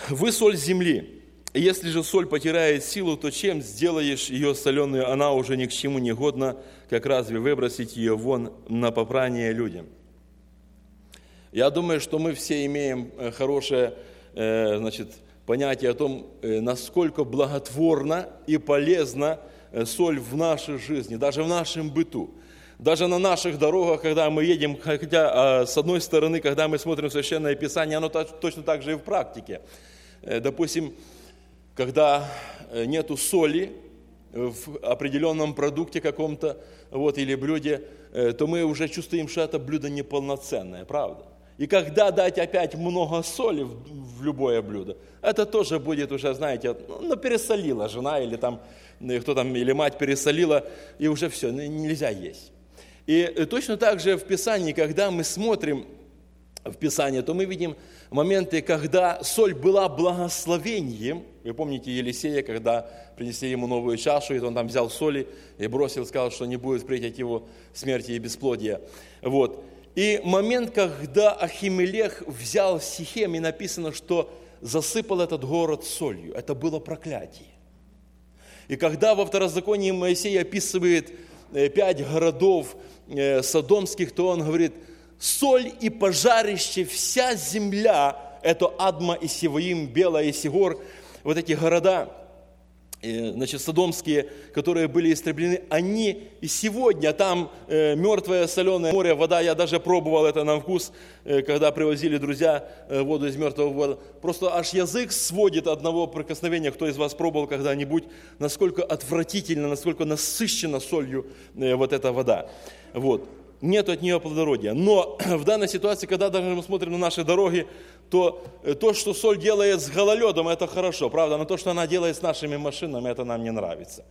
Вы соль земли. Если же соль потеряет силу, то чем сделаешь ее соленую? Она уже ни к чему не годна, как разве выбросить ее вон на попрание людям? Я думаю, что мы все имеем хорошее понятие о том, насколько благотворна и полезна соль в нашей жизни, даже в нашем быту. Даже на наших дорогах, когда мы едем, хотя с одной стороны, когда мы смотрим Священное Писание, оно точно так же и в практике. Допустим, когда нету соли в определенном продукте каком-то или блюде, то мы уже чувствуем, что это блюдо неполноценное, правда? И когда дать опять много соли в любое блюдо, это тоже будет уже, знаете, пересолила жена или или мать пересолила, и уже все, нельзя есть. И точно так же в Писании, когда мы смотрим в Писание, то мы видим моменты, когда соль была благословением. Вы помните Елисея, когда принесли ему новую чашу, и он там взял соли и бросил, сказал, что не будет впредь от его смерти и бесплодия. И момент, когда Ахимелех взял Сихем, и написано, что засыпал этот город солью. Это было проклятие. И когда во Второзаконии Моисей описывает 5 городов содомских, то он говорит: соль и пожарище, вся земля, это Адма и Севаим, Бела и Сигор, вот эти города, содомские, которые были истреблены, они и сегодня, там мертвое соленое море, вода, я даже пробовал это на вкус, когда привозили друзья воду из мертвого вода, просто аж язык сводит от одного прикосновения, кто из вас пробовал когда-нибудь, насколько отвратительно, насколько насыщена солью эта вода. Нет от нее плодородия. Но в данной ситуации, когда даже мы смотрим на наши дороги, то что соль делает с гололедом, это хорошо, правда, но то, что она делает с нашими машинами, это нам не нравится.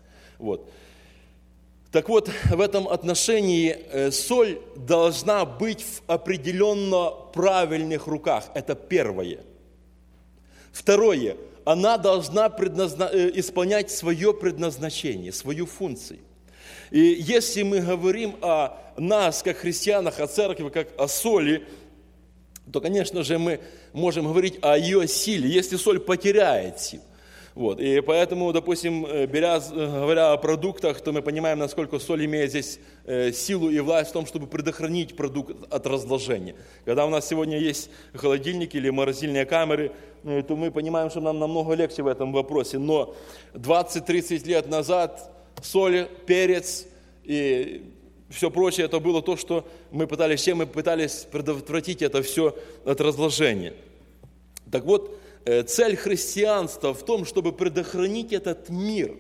Так вот, в этом отношении соль должна быть в определенно правильных руках. Это первое. Второе. Она должна исполнять свое предназначение, свою функцию. И если мы говорим о нас, как христианах, о церкви, как о соли, то, конечно же, мы можем говорить о ее силе, если соль потеряет силу. И поэтому, допустим, говоря о продуктах, то мы понимаем, насколько соль имеет здесь силу и власть в том, чтобы предохранить продукт от разложения. Когда у нас сегодня есть холодильники или морозильные камеры, то мы понимаем, что нам намного легче в этом вопросе. Но 20-30 лет назад соль, перец и все прочее, это было то, что мы пытались предотвратить это все от разложения. Так вот, цель христианства в том, чтобы предохранить этот мир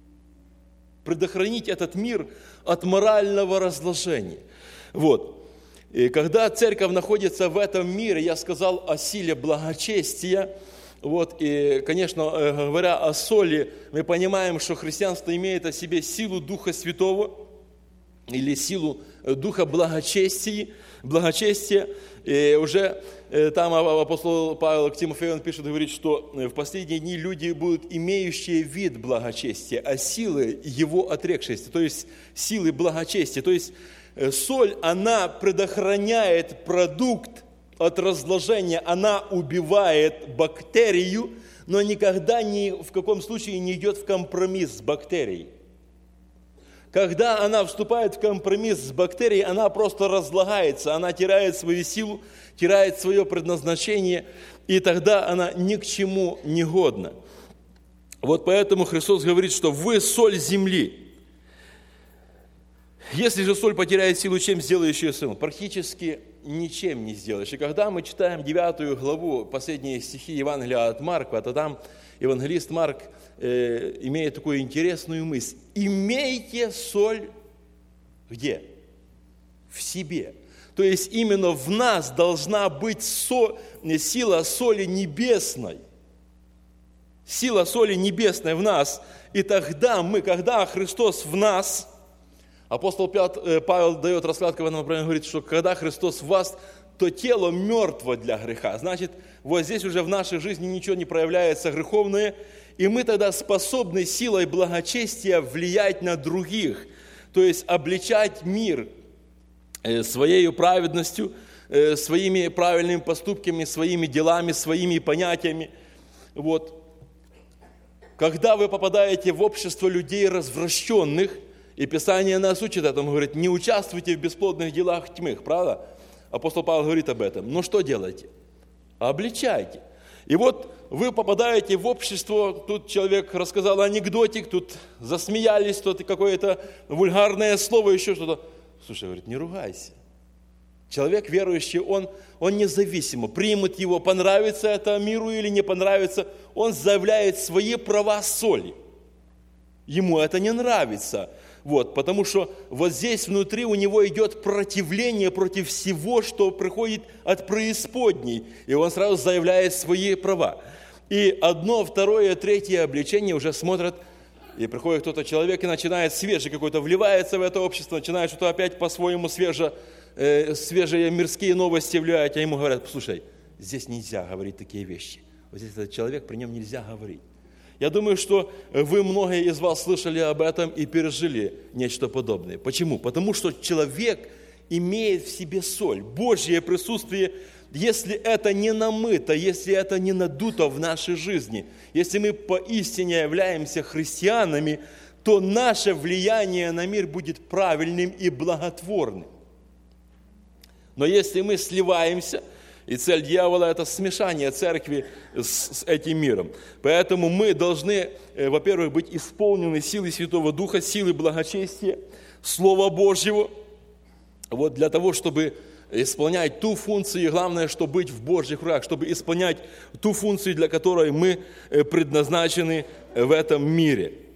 от морального разложения. И когда церковь находится в этом мире, я сказал о силе благочестия. И, конечно, говоря о соли, мы понимаем, что христианство имеет о себе силу Духа Святого или силу Духа благочестия. И уже там апостол Павел к Тимофею он пишет, говорит, что в последние дни люди будут имеющие вид благочестия, а силы его отрекшести, то есть силы благочестия. То есть соль, она предохраняет продукт от разложения, она убивает бактерию, но никогда ни в каком случае не идет в компромисс с бактерией. Когда она вступает в компромисс с бактерией, она просто разлагается, она теряет свою силу, теряет свое предназначение, и тогда она ни к чему не годна. Поэтому Христос говорит, что вы соль земли. Если же соль потеряет силу, чем сделаешь ее солью? Практически ничем не сделаешь. И когда мы читаем 9 главу, последние стихи Евангелия от Марка, то там евангелист Марк имеет такую интересную мысль. Имейте соль где? В себе. То есть именно в нас должна быть сила соли небесной. Сила соли небесной в нас. И тогда когда Христос в нас, апостол Павел дает раскладку в этом направлении, говорит, что когда Христос в вас, то тело мертво для греха. Значит, здесь уже в нашей жизни ничего не проявляется греховное, и мы тогда способны силой благочестия влиять на других, то есть обличать мир своей праведностью, своими правильными поступками, своими делами, своими понятиями. вот, когда вы попадаете в общество людей развращенных, и Писание нас учит этому, говорит, не участвуйте в бесплодных делах тьмы, правда? Апостол Павел говорит об этом. Но что делаете? Обличайте. И вот вы попадаете в общество, тут человек рассказал анекдотик, тут засмеялись, тут какое-то вульгарное слово, еще что-то. Слушай, говорит, не ругайся. Человек верующий, он независимо примет его, понравится это миру или не понравится, он заявляет свои права соли. Ему это не нравится. Вот, потому что вот здесь внутри у него идет противление против всего, что приходит от преисподней. И он сразу заявляет свои права. И одно, второе, третье обличение уже смотрят, и приходит кто-то человек и начинает свежий какой-то, вливается в это общество, начинает что-то опять по-своему свежие мирские новости влияют, а ему говорят, слушай, здесь нельзя говорить такие вещи. Вот здесь этот человек, при нем нельзя говорить. Я думаю, что вы, многие из вас слышали об этом и пережили нечто подобное. Почему? Потому что человек имеет в себе соль, Божье присутствие. Если это не намыто, если это не надуто в нашей жизни, если мы поистине являемся христианами, то наше влияние на мир будет правильным и благотворным. Но если мы сливаемся, и цель дьявола – это смешание церкви с этим миром. Поэтому мы должны, во-первых, быть исполнены силой Святого Духа, силой благочестия, Слова Божьего, вот для того, чтобы исполнять ту функцию, и главное, чтобы быть в Божьих руках, чтобы исполнять ту функцию, для которой мы предназначены в этом мире.